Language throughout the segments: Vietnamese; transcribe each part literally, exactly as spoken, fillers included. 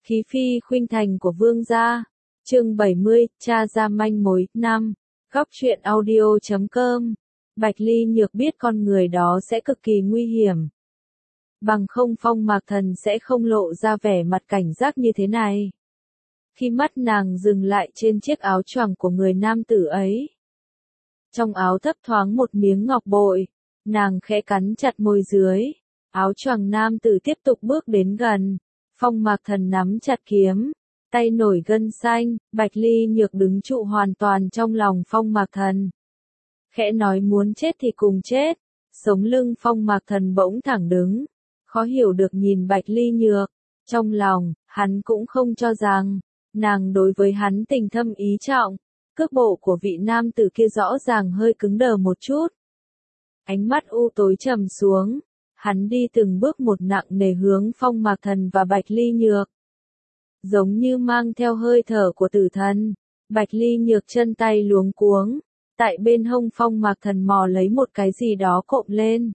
Khí phi khuynh thành của vương gia. Chương bảy mươi, tra ra manh mối. năm. Góc truyện audio chấm com. Bạch Ly Nhược biết con người đó sẽ cực kỳ nguy hiểm. Bằng không Phong Mạc Thần sẽ không lộ ra vẻ mặt cảnh giác như thế này. Khi mắt nàng dừng lại trên chiếc áo choàng của người nam tử ấy. Trong áo thấp thoáng một miếng ngọc bội, nàng khẽ cắn chặt môi dưới. Áo choàng nam tử tiếp tục bước đến gần. Phong Mạc Thần nắm chặt kiếm, tay nổi gân xanh, Bạch Ly Nhược đứng trụ hoàn toàn trong lòng Phong Mạc Thần. Khẽ nói muốn chết thì cùng chết, sống lưng Phong Mạc Thần bỗng thẳng đứng, khó hiểu được nhìn Bạch Ly Nhược, trong lòng, hắn cũng không cho rằng, nàng đối với hắn tình thâm ý trọng, cước bộ của vị nam tử kia rõ ràng hơi cứng đờ một chút. Ánh mắt u tối trầm xuống. Hắn đi từng bước một nặng nề hướng Phong Mạc Thần và Bạch Ly Nhược. Giống như mang theo hơi thở của tử thần, Bạch Ly Nhược chân tay luống cuống, tại bên hông Phong Mạc Thần mò lấy một cái gì đó cộm lên.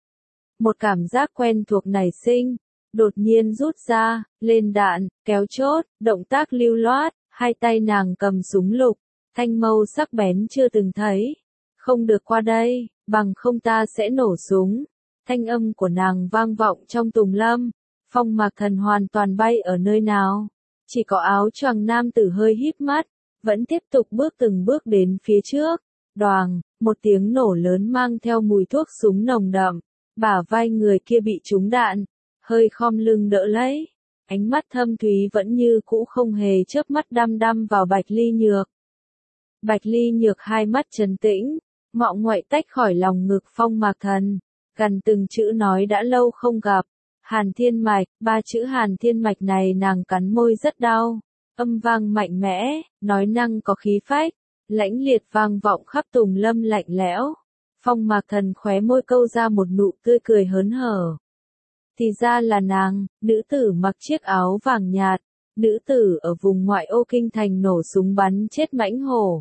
Một cảm giác quen thuộc nảy sinh, đột nhiên rút ra, lên đạn, kéo chốt, động tác lưu loát, hai tay nàng cầm súng lục, thanh mâu sắc bén chưa từng thấy. Không được qua đây, bằng không ta sẽ nổ súng. Thanh âm của nàng vang vọng trong tùng lâm, Phong Mạc Thần hoàn toàn bay ở nơi nào, chỉ có áo choàng nam tử hơi híp mắt, vẫn tiếp tục bước từng bước đến phía trước, đoàng, một tiếng nổ lớn mang theo mùi thuốc súng nồng đậm, bả vai người kia bị trúng đạn, hơi khom lưng đỡ lấy, ánh mắt thâm thúy vẫn như cũ không hề chớp mắt đăm đăm vào Bạch Ly Nhược. Bạch Ly Nhược hai mắt trấn tĩnh, ngọ nguậy tách khỏi lòng ngực Phong Mạc Thần. Gần từng chữ nói đã lâu không gặp, Hàn Thiên Mạch, ba chữ Hàn Thiên Mạch này nàng cắn môi rất đau, âm vang mạnh mẽ, nói năng có khí phách, lãnh liệt vang vọng khắp tùng lâm lạnh lẽo. Phong Mạc Thần khóe môi câu ra một nụ tươi cười hớn hở. Thì ra là nàng, nữ tử mặc chiếc áo vàng nhạt, nữ tử ở vùng ngoại ô kinh thành nổ súng bắn chết mãnh hổ.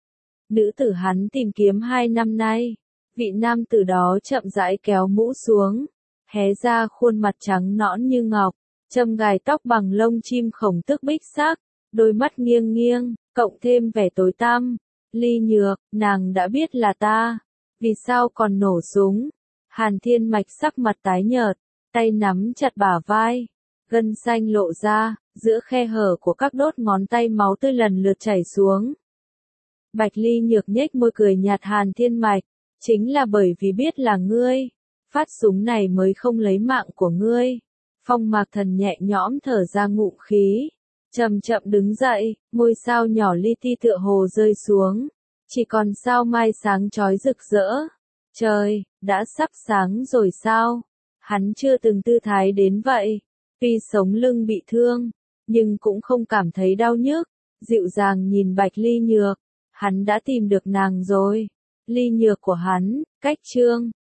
Nữ tử hắn tìm kiếm hai năm nay. Vị nam tử đó chậm rãi kéo mũ xuống, hé ra khuôn mặt trắng nõn như ngọc, châm gài tóc bằng lông chim khổng tước bích sắc, đôi mắt nghiêng nghiêng, cộng thêm vẻ tối tăm. Ly Nhược, nàng đã biết là ta, vì sao còn nổ súng? Hàn Thiên Mạch sắc mặt tái nhợt, tay nắm chặt bả vai, gân xanh lộ ra, giữa khe hở của các đốt ngón tay máu tươi lần lượt chảy xuống. Bạch Ly Nhược nhếch môi cười nhạt. Hàn Thiên Mạch, chính là bởi vì biết là ngươi, phát súng này mới không lấy mạng của ngươi. Phong Mạc Thần nhẹ nhõm thở ra ngụm khí, chậm chậm đứng dậy, ngôi sao nhỏ li ti tựa hồ rơi xuống, chỉ còn sao mai sáng chói rực rỡ. Trời, đã sắp sáng rồi sao? Hắn chưa từng tư thái đến vậy, tuy sống lưng bị thương, nhưng cũng không cảm thấy đau nhức, dịu dàng nhìn Bạch Ly Nhược, hắn đã tìm được nàng rồi. Ly Nhược của hắn, cách chương,